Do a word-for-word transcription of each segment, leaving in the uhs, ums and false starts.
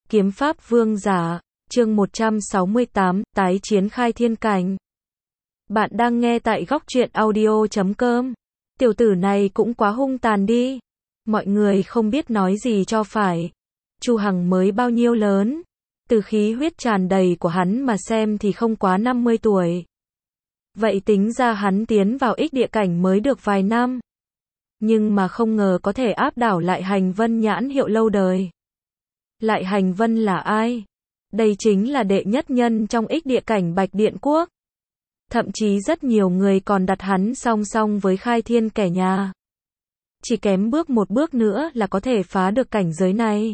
Kiếm pháp vương giả, chương một trăm sáu mươi tám, tái chiến khai thiên cảnh. Bạn đang nghe tại góc truyện audio chấm com. Tiểu tử này cũng quá hung tàn đi. Mọi người không biết nói gì cho phải. Chu Hằng mới bao nhiêu lớn? Từ khí huyết tràn đầy của hắn mà xem thì không quá năm mươi tuổi. Vậy tính ra hắn tiến vào ích địa cảnh mới được vài năm. Nhưng mà không ngờ có thể áp đảo Lại Hành Vân nhãn hiệu lâu đời. Lại Hành Vân là ai? Đây chính là đệ nhất nhân trong ích địa cảnh Bạch Điện Quốc. Thậm chí rất nhiều người còn đặt hắn song song với khai thiên kẻ nhà. Chỉ kém bước một bước nữa là có thể phá được cảnh giới này.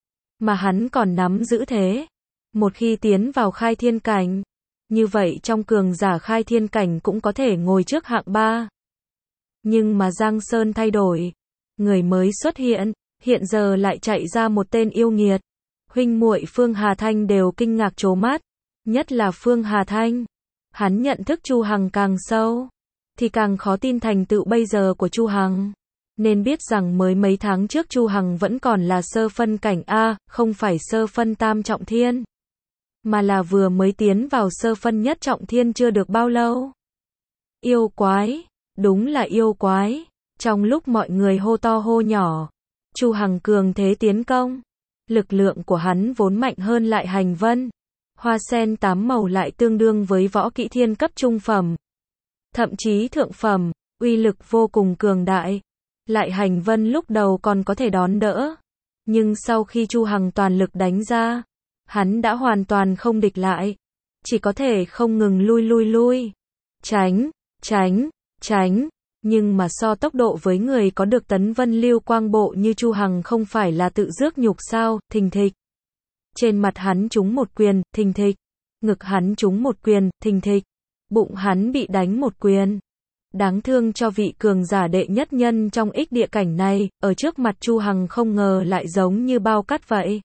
Mà hắn còn nắm giữ thế. Một khi tiến vào khai thiên cảnh, như vậy trong cường giả khai thiên cảnh cũng có thể ngồi trước hạng ba. Nhưng mà Giang Sơn thay đổi. Người mới xuất hiện, hiện giờ lại chạy ra một tên yêu nghiệt. Huynh muội Phương Hà Thanh đều kinh ngạc trố mắt. Nhất là Phương Hà Thanh. Hắn nhận thức Chu Hằng càng sâu, thì càng khó tin thành tựu bây giờ của Chu Hằng. Nên biết rằng mới mấy tháng trước Chu Hằng vẫn còn là sơ phân cảnh A, không phải sơ phân tam trọng thiên. Mà là vừa mới tiến vào sơ phân nhất trọng thiên chưa được bao lâu. Yêu quái, đúng là yêu quái. Trong lúc mọi người hô to hô nhỏ, Chu Hằng cường thế tiến công. Lực lượng của hắn vốn mạnh hơn Lại Hành Vân. Hoa sen tám màu lại tương đương với võ kỹ thiên cấp trung phẩm. Thậm chí thượng phẩm, uy lực vô cùng cường đại. Lại Hành Vân lúc đầu còn có thể đón đỡ. Nhưng sau khi Chu Hằng toàn lực đánh ra, hắn đã hoàn toàn không địch lại. Chỉ có thể không ngừng lui lui lui. Tránh, tránh, tránh. Nhưng mà so tốc độ với người có được tấn vân lưu quang bộ như Chu Hằng không phải là tự rước nhục sao, thình thịch. Trên mặt hắn trúng một quyền, thình thịch. Ngực hắn trúng một quyền, thình thịch. Bụng hắn bị đánh một quyền. Đáng thương cho vị cường giả đệ nhất nhân trong ích địa cảnh này, ở trước mặt Chu Hằng không ngờ lại giống như bao cát vậy.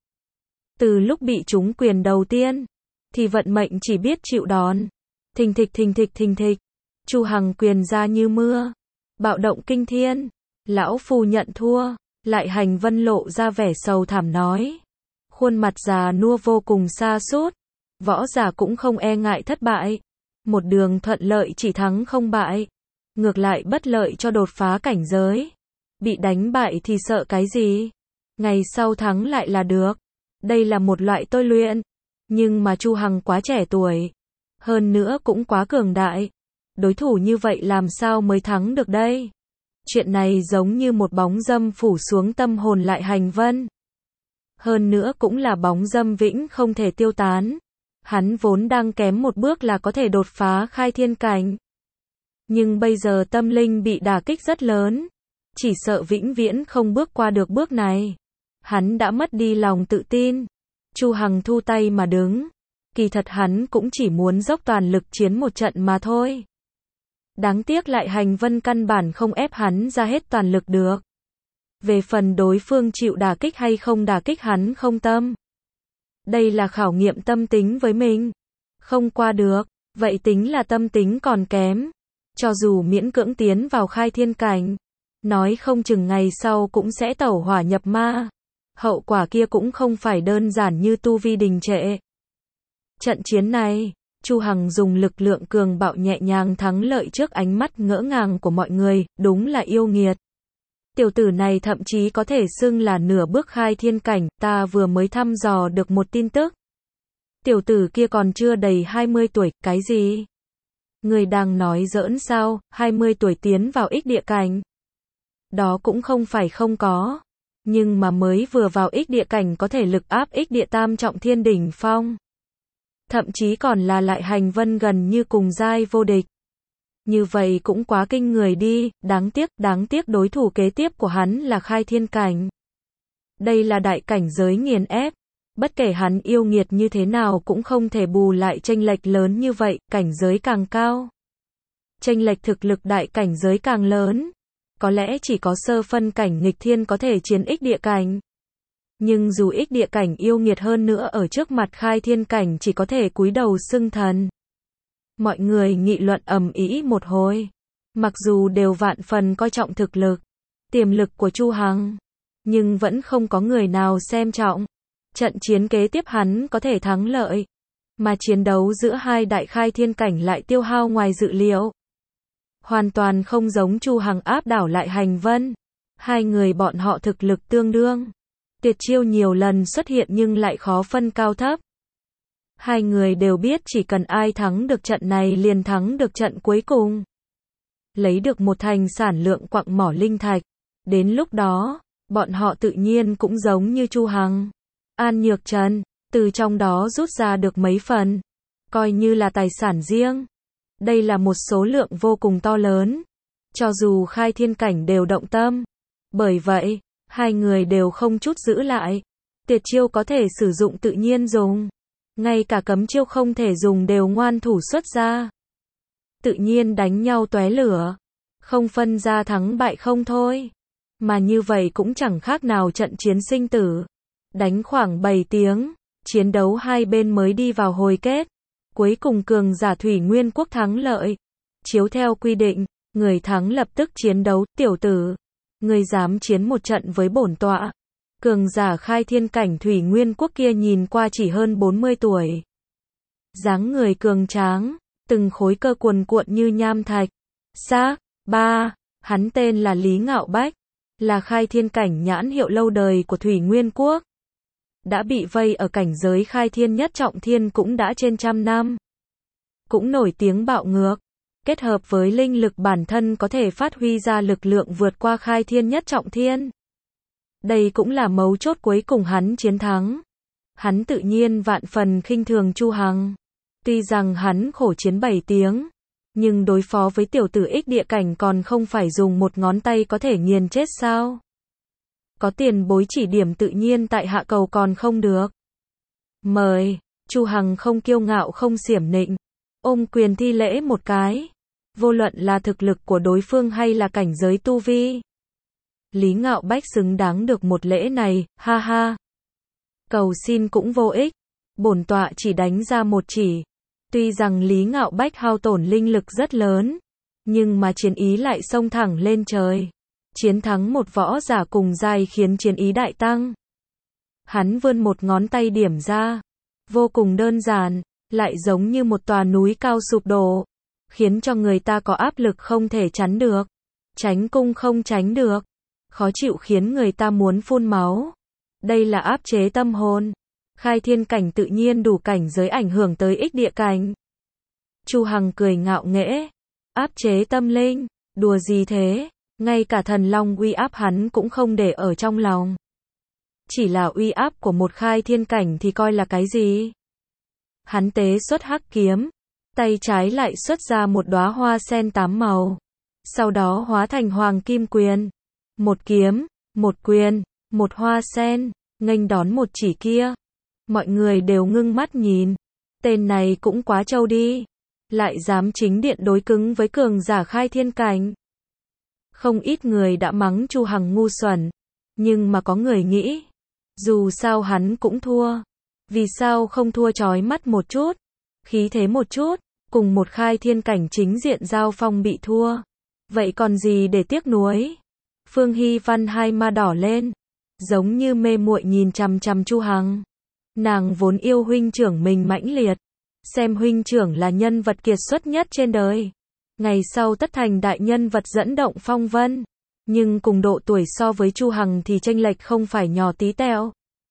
Từ lúc bị trúng quyền đầu tiên, thì vận mệnh chỉ biết chịu đòn. Thình thịch thình thịch thình thịch. Chu Hằng quyền ra như mưa. Bạo động kinh thiên. Lão phu nhận thua. Lại Hành Vân lộ ra vẻ sầu thảm nói. Khuôn mặt già nua vô cùng sa sút. Võ giả cũng không e ngại thất bại. Một đường thuận lợi chỉ thắng không bại. Ngược lại bất lợi cho đột phá cảnh giới. Bị đánh bại thì sợ cái gì? Ngày sau thắng lại là được. Đây là một loại tôi luyện. Nhưng mà Chu Hằng quá trẻ tuổi. Hơn nữa cũng quá cường đại. Đối thủ như vậy làm sao mới thắng được đây? Chuyện này giống như một bóng dâm phủ xuống tâm hồn Lại Hành Vân. Hơn nữa cũng là bóng dâm vĩnh không thể tiêu tán. Hắn vốn đang kém một bước là có thể đột phá khai thiên cảnh. Nhưng bây giờ tâm linh bị đả kích rất lớn. Chỉ sợ vĩnh viễn không bước qua được bước này. Hắn đã mất đi lòng tự tin. Chu Hằng thu tay mà đứng. Kỳ thật hắn cũng chỉ muốn dốc toàn lực chiến một trận mà thôi. Đáng tiếc Lại Hành Vân căn bản không ép hắn ra hết toàn lực được. Về phần đối phương chịu đả kích hay không đả kích hắn không tâm. Đây là khảo nghiệm tâm tính với mình. Không qua được, vậy tính là tâm tính còn kém. Cho dù miễn cưỡng tiến vào khai thiên cảnh, nói không chừng ngày sau cũng sẽ tẩu hỏa nhập ma. Hậu quả kia cũng không phải đơn giản như tu vi đình trệ. Trận chiến này, Chu Hằng dùng lực lượng cường bạo nhẹ nhàng thắng lợi trước ánh mắt ngỡ ngàng của mọi người, đúng là yêu nghiệt. Tiểu tử này thậm chí có thể xưng là nửa bước khai thiên cảnh, ta vừa mới thăm dò được một tin tức. Tiểu tử kia còn chưa đầy hai mươi tuổi, cái gì? Người đang nói giỡn sao, hai mươi tuổi tiến vào ích địa cảnh. Đó cũng không phải không có. Nhưng mà mới vừa vào ích địa cảnh có thể lực áp ích địa tam trọng thiên đỉnh phong. Thậm chí còn là Lại Hành Vân gần như cùng giai vô địch. Như vậy cũng quá kinh người đi, đáng tiếc, đáng tiếc đối thủ kế tiếp của hắn là khai thiên cảnh. Đây là đại cảnh giới nghiền ép. Bất kể hắn yêu nghiệt như thế nào cũng không thể bù lại chênh lệch lớn như vậy, cảnh giới càng cao. Chênh lệch thực lực đại cảnh giới càng lớn. Có lẽ chỉ có sơ phân cảnh nghịch thiên có thể chiến ích địa cảnh. Nhưng dù ích địa cảnh yêu nghiệt hơn nữa ở trước mặt khai thiên cảnh chỉ có thể cúi đầu xưng thần. Mọi người nghị luận ầm ĩ một hồi. Mặc dù đều vạn phần coi trọng thực lực, tiềm lực của Chu Hằng, nhưng vẫn không có người nào xem trọng. trận chiến kế tiếp hắn có thể thắng lợi. Mà chiến đấu giữa hai đại khai thiên cảnh lại tiêu hao ngoài dự liệu. Hoàn toàn không giống Chu Hằng áp đảo lại Hành Vân. Hai người bọn họ thực lực tương đương. Tuyệt chiêu nhiều lần xuất hiện nhưng lại khó phân cao thấp. Hai người đều biết chỉ cần ai thắng được trận này liền thắng được trận cuối cùng. Lấy được một thành sản lượng quặng mỏ linh thạch. Đến lúc đó, bọn họ tự nhiên cũng giống như Chu Hằng, An Nhược Trần, từ trong đó rút ra được mấy phần. Coi như là tài sản riêng. Đây là một số lượng vô cùng to lớn. Cho dù khai thiên cảnh đều động tâm. Bởi vậy, hai người đều không chút giữ lại. Tuyệt chiêu có thể sử dụng tự nhiên dùng. Ngay cả cấm chiêu không thể dùng đều ngoan thủ xuất ra. Tự nhiên đánh nhau tóe lửa. Không phân ra thắng bại không thôi. Mà như vậy cũng chẳng khác nào trận chiến sinh tử. Đánh khoảng bảy tiếng. Chiến đấu hai bên mới đi vào hồi kết. Cuối cùng cường giả Thủy Nguyên Quốc thắng lợi. Chiếu theo quy định, người thắng lập tức chiến đấu. Tiểu tử, người dám chiến một trận với bổn tọa. Cường giả khai thiên cảnh Thủy Nguyên Quốc kia nhìn qua chỉ hơn bốn mươi tuổi. Dáng người cường tráng, từng khối cơ cuồn cuộn như nham thạch. Xác, ba, hắn tên là Lý Ngạo Bách, là khai thiên cảnh nhãn hiệu lâu đời của Thủy Nguyên Quốc. Đã bị vây ở cảnh giới khai thiên nhất trọng thiên cũng đã trên trăm năm. Cũng nổi tiếng bạo ngược, kết hợp với linh lực bản thân có thể phát huy ra lực lượng vượt qua khai thiên nhất trọng thiên. Đây cũng là mấu chốt cuối cùng hắn chiến thắng. Hắn tự nhiên vạn phần khinh thường Chu Hằng. Tuy rằng hắn khổ chiến bảy tiếng, nhưng đối phó với tiểu tử ích địa cảnh còn không phải dùng một ngón tay có thể nghiền chết sao? Có tiền bối chỉ điểm tự nhiên tại hạ cầu còn không được. Mời, Chu Hằng không kiêu ngạo không xiểm nịnh, ôm quyền thi lễ một cái. Vô luận là thực lực của đối phương hay là cảnh giới tu vi. Lý Ngạo Bách xứng đáng được một lễ này, ha ha. Cầu xin cũng vô ích, bổn tọa chỉ đánh ra một chỉ. Tuy rằng Lý Ngạo Bách hao tổn linh lực rất lớn, nhưng mà chiến ý lại xông thẳng lên trời. Chiến thắng một võ giả cùng giai khiến chiến ý đại tăng. Hắn vươn một ngón tay điểm ra, vô cùng đơn giản, lại giống như một tòa núi cao sụp đổ, khiến cho người ta có áp lực không thể chắn được, tránh cung không tránh được, khó chịu khiến người ta muốn phun máu. Đây là áp chế tâm hồn. Khai thiên cảnh tự nhiên đủ cảnh giới ảnh hưởng tới ích địa cảnh. Chu Hằng cười ngạo nghễ, áp chế tâm linh, đùa gì thế? Ngay cả thần long uy áp hắn cũng không để ở trong lòng. Chỉ là uy áp của một khai thiên cảnh thì coi là cái gì? Hắn tế xuất hắc kiếm, tay trái lại xuất ra một đóa hoa sen tám màu, sau đó hóa thành hoàng kim quyền. Một kiếm, một quyền, một hoa sen, nghênh đón một chỉ kia. Mọi người đều ngưng mắt nhìn. Tên này cũng quá trâu đi. Lại dám chính điện đối cứng với cường giả khai thiên cảnh. Không ít người đã mắng Chu Hằng ngu xuẩn. Nhưng mà có người nghĩ, dù sao hắn cũng thua. Vì sao không thua chói mắt một chút, khí thế một chút, cùng một khai thiên cảnh chính diện giao phong bị thua. Vậy còn gì để tiếc nuối? Phương Hy Văn hai má đỏ lên, giống như mê muội nhìn chằm chằm Chu Hằng. Nàng vốn yêu huynh trưởng mình mãnh liệt, xem huynh trưởng là nhân vật kiệt xuất nhất trên đời. Ngày sau tất thành đại nhân vật dẫn động phong vân, nhưng cùng độ tuổi so với Chu Hằng thì chênh lệch không phải nhỏ tí tẹo.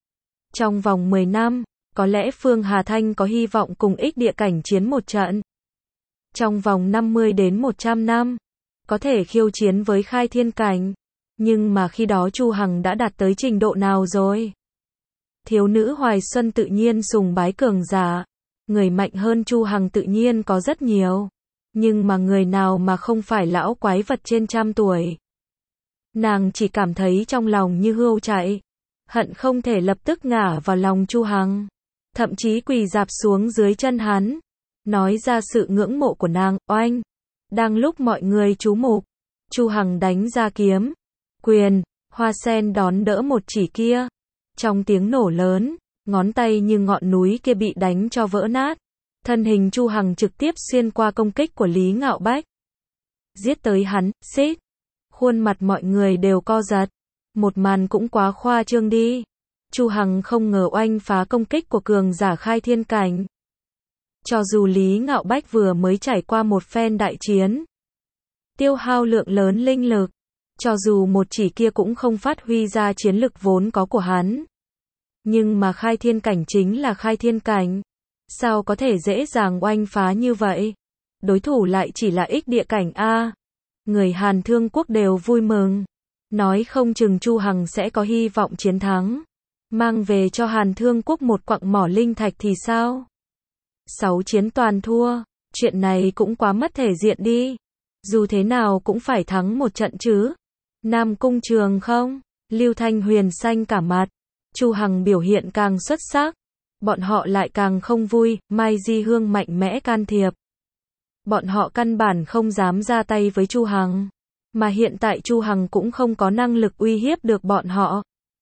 Trong vòng mười năm, có lẽ Phương Hà Thanh có hy vọng cùng ích địa cảnh chiến một trận. Trong vòng năm mươi đến một trăm năm, có thể khiêu chiến với khai thiên cảnh. Nhưng mà khi đó Chu Hằng đã đạt tới trình độ nào rồi? Thiếu nữ Hoài Xuân tự nhiên sùng bái cường giả. Người mạnh hơn Chu Hằng tự nhiên có rất nhiều. Nhưng mà người nào mà không phải lão quái vật trên trăm tuổi. Nàng chỉ cảm thấy trong lòng như hươu chạy. Hận không thể lập tức ngả vào lòng Chu Hằng. Thậm chí quỳ dạp xuống dưới chân hắn. Nói ra sự ngưỡng mộ của nàng, oanh. Đang lúc mọi người chú mục, Chu Hằng đánh ra kiếm, quyền, hoa sen đón đỡ một chỉ kia. Trong tiếng nổ lớn, ngón tay như ngọn núi kia bị đánh cho vỡ nát. Thân hình Chu Hằng trực tiếp xuyên qua công kích của Lý Ngạo Bách. Giết tới hắn, xít. Khuôn mặt mọi người đều co giật. Một màn cũng quá khoa trương đi. Chu Hằng không ngờ oanh phá công kích của cường giả khai thiên cảnh. Cho dù Lý Ngạo Bách vừa mới trải qua một phen đại chiến, tiêu hao lượng lớn linh lực, cho dù một chỉ kia cũng không phát huy ra chiến lực vốn có của hắn. Nhưng mà khai thiên cảnh chính là khai thiên cảnh, sao có thể dễ dàng oanh phá như vậy? Đối thủ lại chỉ là ích địa cảnh a. Người Hàn Thương quốc đều vui mừng, nói không chừng Chu Hằng sẽ có hy vọng chiến thắng, mang về cho Hàn Thương quốc một quặng mỏ linh thạch thì sao? Sáu chiến toàn thua, chuyện này cũng quá mất thể diện đi. Dù thế nào cũng phải thắng một trận chứ. Nam Cung Trường không? Lưu Thanh Huyền xanh cả mặt. Chu Hằng biểu hiện càng xuất sắc, bọn họ lại càng không vui. Mai Di Hương mạnh mẽ can thiệp. Bọn họ căn bản không dám ra tay với Chu Hằng, mà hiện tại Chu Hằng cũng không có năng lực uy hiếp được bọn họ.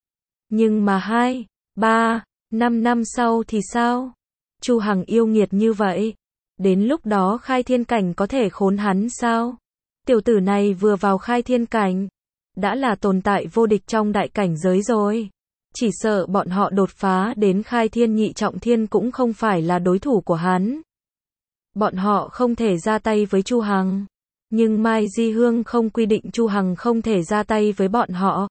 Nhưng mà hai, ba, năm năm sau thì sao? Chu Hằng yêu nghiệt như vậy, đến lúc đó khai thiên cảnh có thể khốn hắn sao? Tiểu tử này vừa vào khai thiên cảnh, đã là tồn tại vô địch trong đại cảnh giới rồi. Chỉ sợ bọn họ đột phá đến khai thiên nhị trọng thiên cũng không phải là đối thủ của hắn. Bọn họ không thể ra tay với Chu Hằng, nhưng Mai Di Hương không quy định Chu Hằng không thể ra tay với bọn họ.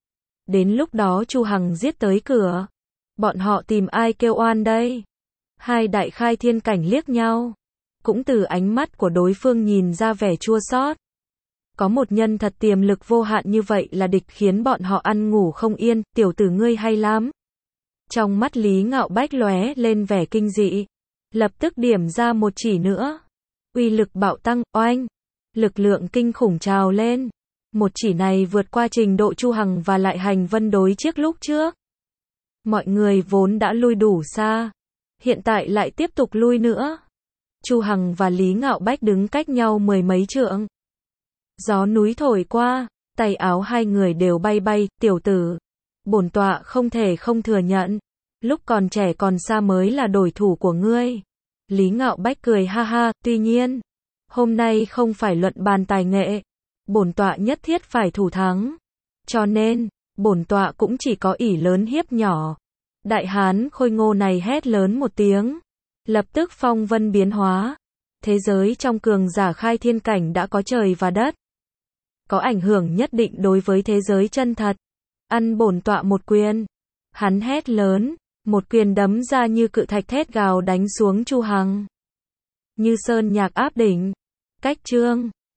Đến lúc đó Chu Hằng giết tới cửa, bọn họ tìm ai kêu oan đây? Hai đại khai thiên cảnh liếc nhau, cũng từ ánh mắt của đối phương nhìn ra vẻ chua xót. Có một nhân thật tiềm lực vô hạn như vậy là địch khiến bọn họ ăn ngủ không yên. Tiểu tử ngươi hay lắm. Trong mắt Lý Ngạo Bách lóe lên vẻ kinh dị, lập tức điểm ra một chỉ nữa. Uy lực bạo tăng, oanh, lực lượng kinh khủng trào lên. Một chỉ này vượt qua trình độ Chu Hằng và Lại Hành Vân đối chiếc lúc trước. Mọi người vốn đã lui đủ xa, hiện tại lại tiếp tục lui nữa. Chu Hằng và Lý Ngạo Bách đứng cách nhau mười mấy trượng. Gió núi thổi qua, tay áo hai người đều bay bay. Tiểu tử, bổn tọa không thể không thừa nhận, lúc còn trẻ còn xa mới là đối thủ của ngươi. Lý Ngạo Bách cười ha ha. Tuy nhiên, hôm nay không phải luận bàn tài nghệ, bổn tọa nhất thiết phải thủ thắng, cho nên bổn tọa cũng chỉ có ỷ lớn hiếp nhỏ. Đại hán khôi ngô này hét lớn một tiếng, lập tức phong vân biến hóa. Thế giới trong cường giả khai thiên cảnh đã có trời và đất, có ảnh hưởng nhất định đối với thế giới chân thật. Ăn bổn tọa một quyền. Hắn hét lớn, một quyền đấm ra như cự thạch thét gào đánh xuống Chu Hằng. Như sơn nhạc áp đỉnh. Cách chương